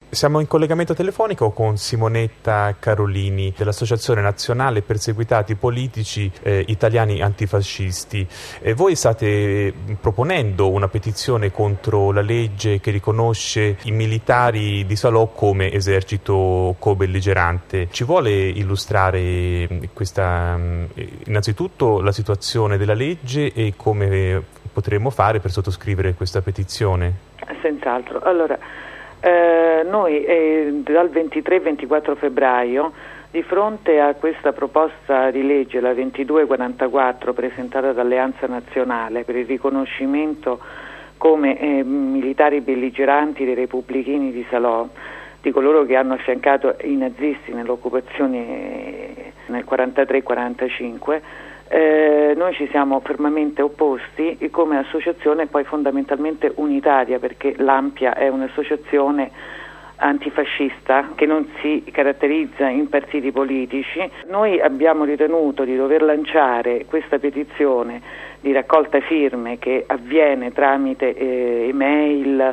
Siamo in collegamento telefonico con Simonetta Carolini dell'Associazione Nazionale Perseguitati Politici Italiani Antifascisti. Voi state proponendo una petizione contro la legge che riconosce i militari di Salò come esercito co-belligerante. Ci vuole illustrare innanzitutto la situazione della legge e come potremmo fare per sottoscrivere questa petizione? Senz'altro. Allora, noi dal 23-24 febbraio, di fronte a questa proposta di legge, la 2244, presentata dall'Alleanza Nazionale per il riconoscimento come militari belligeranti dei repubblichini di Salò, di coloro che hanno affiancato i nazisti nell'occupazione nel 43-45, noi ci siamo fermamente opposti come associazione poi fondamentalmente unitaria, perché l'Ampia è un'associazione antifascista che non si caratterizza in partiti politici. Noi abbiamo ritenuto di dover lanciare questa petizione di raccolta firme che avviene tramite email,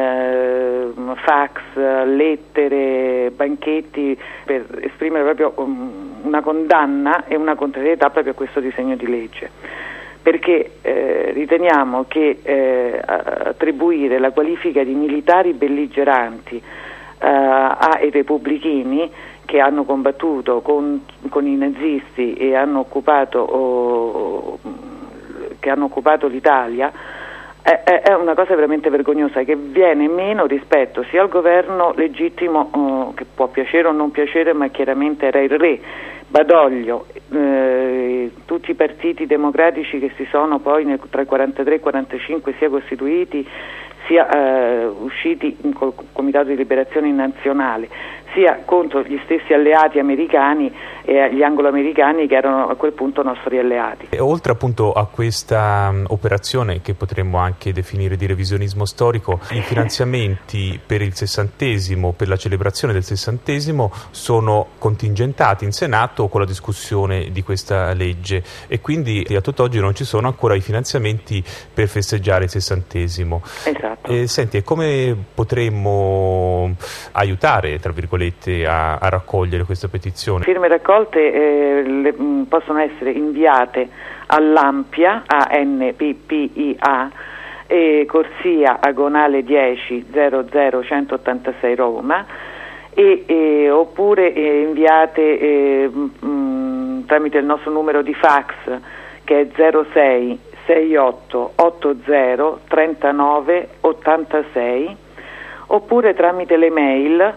fax, lettere, banchetti, per esprimere proprio una condanna e una contrarietà proprio a questo disegno di legge, perché riteniamo che attribuire la qualifica di militari belligeranti ai repubblichini che hanno combattuto con i nazisti e hanno occupato l'Italia è una cosa veramente vergognosa, che viene meno rispetto sia al governo legittimo, che può piacere o non piacere, ma chiaramente era il re Badoglio, tutti i partiti democratici che si sono poi tra il 43 e il 45 sia costituiti sia usciti col Comitato di Liberazione Nazionale, sia contro gli stessi alleati americani e gli anglo-americani che erano a quel punto nostri alleati. E oltre appunto a questa operazione che potremmo anche definire di revisionismo storico, i finanziamenti per il 60°, per la celebrazione del 60°, sono contingentati in Senato con la discussione di questa legge e quindi a tutt'oggi non ci sono ancora i finanziamenti per festeggiare il 60°. Esatto. Senti, e come potremmo aiutare, tra virgolette, a raccogliere questa petizione? Firme raccolte possono essere inviate all'Ampia, ANPPIA, Corsia Agonale 10 00186 Roma, oppure inviate tramite il nostro numero di fax, che è 06 68 80 39 86, oppure tramite le mail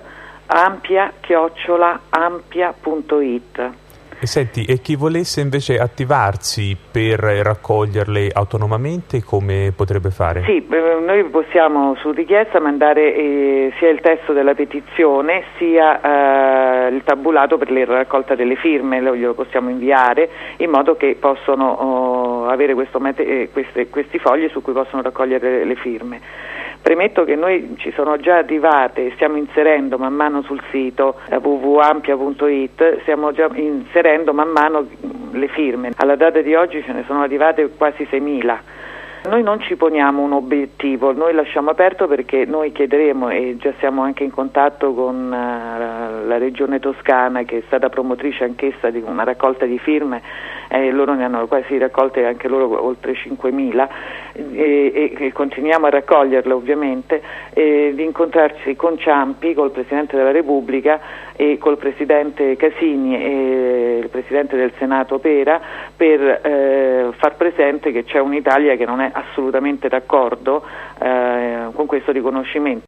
ampia@ampia.it. E senti, e chi volesse invece attivarsi per raccoglierle autonomamente, come potrebbe fare? Sì, noi possiamo su richiesta mandare sia il testo della petizione sia il tabulato per la raccolta delle firme, glielo possiamo inviare in modo che possono avere questi fogli su cui possono raccogliere le firme. Premetto che noi ci sono già arrivate, stiamo inserendo man mano sul sito www.ampia.it, stiamo già inserendo man mano le firme. Alla data di oggi ce ne sono arrivate quasi 6.000. Noi non ci poniamo un obiettivo, noi lasciamo aperto, perché noi chiederemo, e già siamo anche in contatto con la Regione Toscana, che è stata promotrice anch'essa di una raccolta di firme, loro ne hanno quasi raccolte anche loro oltre 5.000, e continuiamo a raccoglierle ovviamente, di incontrarci con Ciampi, col Presidente della Repubblica e col Presidente Casini e il Presidente del Senato Pera, per far presente che c'è un'Italia che non è assolutamente d'accordo con questo riconoscimento.